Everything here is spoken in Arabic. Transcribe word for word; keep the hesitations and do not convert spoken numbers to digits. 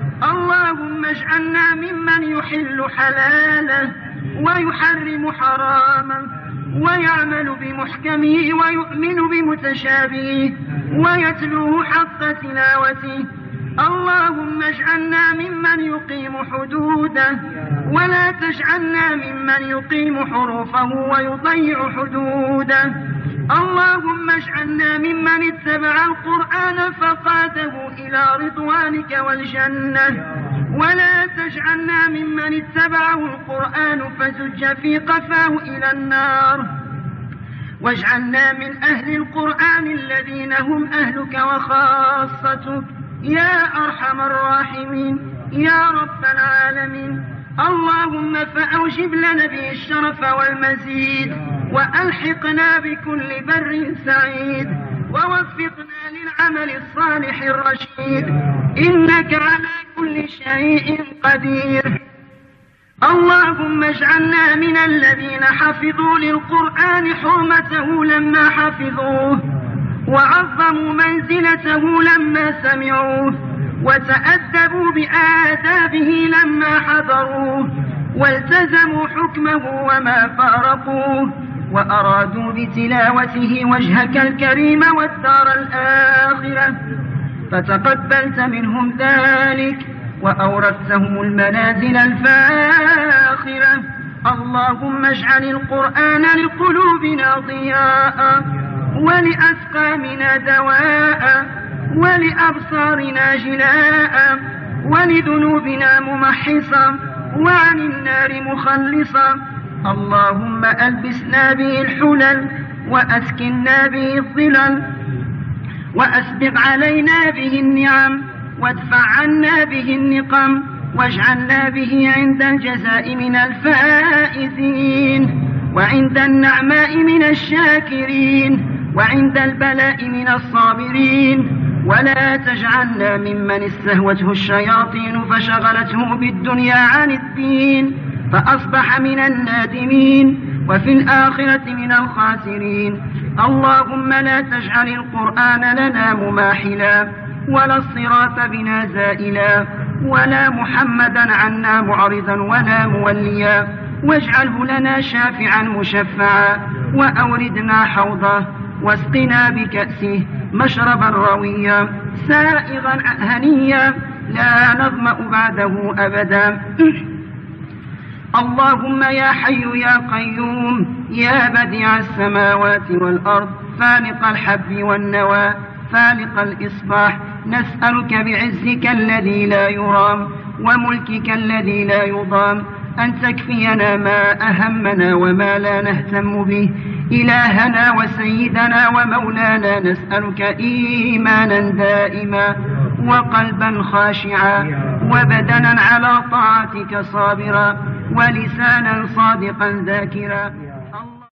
اللهم اجعلنا ممن يحل حلاله ويحرم حرامه ويعمل بمحكمه ويؤمن بمتشابهه ويتلوه حق تلاوته. اللهم اجعلنا ممن يقيم حدوده ولا تجعلنا ممن يقيم حروفه ويضيع حدوده. اللهم اجعلنا ممن اتبع القرآن فقاده إلى رضوانك والجنة ولا تجعلنا ممن اتبعه القرآن فزج في قفاه إلى النار. واجعلنا من أهل القرآن الذين هم أهلك وخاصتك يا أرحم الراحمين يا رب العالمين. اللهم فأوجب لنا به الشرف والمزيد وألحقنا بكل بر سعيد ووفقنا للعمل الصالح الرشيد إنك على كل شيء قدير. اللهم اجعلنا من الذين حفظوا للقرآن حرمته لما حفظوه وعظموا منزلته لما سمعوه وتأدبوا بآدابه لما حضروه والتزموا حكمه وما فارقوه وأرادوا بتلاوته وجهك الكريم والدار الآخرة فتقبلت منهم ذلك وأورثتهم المنازل الفاخرة. اللهم اجعل القرآن لقلوبنا ضياء ولأسقامنا دواء ولأبصارنا جلاء ولذنوبنا ممحصا وعن النار مخلصا. اللهم ألبسنا به الحلل وأسكننا به الظلل وأسبغ علينا به النعم وادفع عنا به النقم واجعلنا به عند الجزاء من الفائزين وعند النعماء من الشاكرين وعند البلاء من الصابرين. ولا تجعلنا ممن استهوته الشياطين فشغلته بالدنيا عن الدين فأصبح من النادمين وفي الآخرة من الخاسرين. اللهم لا تجعل القرآن لنا مماحلا ولا الصراط بنا زائلا ولا محمدا عنا معرضا ولا موليا واجعله لنا شافعا مشفعا وأوردنا حوضه واسقنا بكأسه مشربا رويا سائغا هنيا لا نظمأ بعده أبدا. اللهم يا حي يا قيوم يا بديع السماوات والأرض فالق الحب والنوى فالق الإصباح نسألك بعزك الذي لا يرام وملكك الذي لا يضام أن تكفينا ما أهمنا وما لا نهتم به. إلهنا وسيدنا ومولانا نسألك إيمانا دائما وقلبا خاشعا وبدنا على طاعتك صابرا ولسانا صادقا ذاكرا.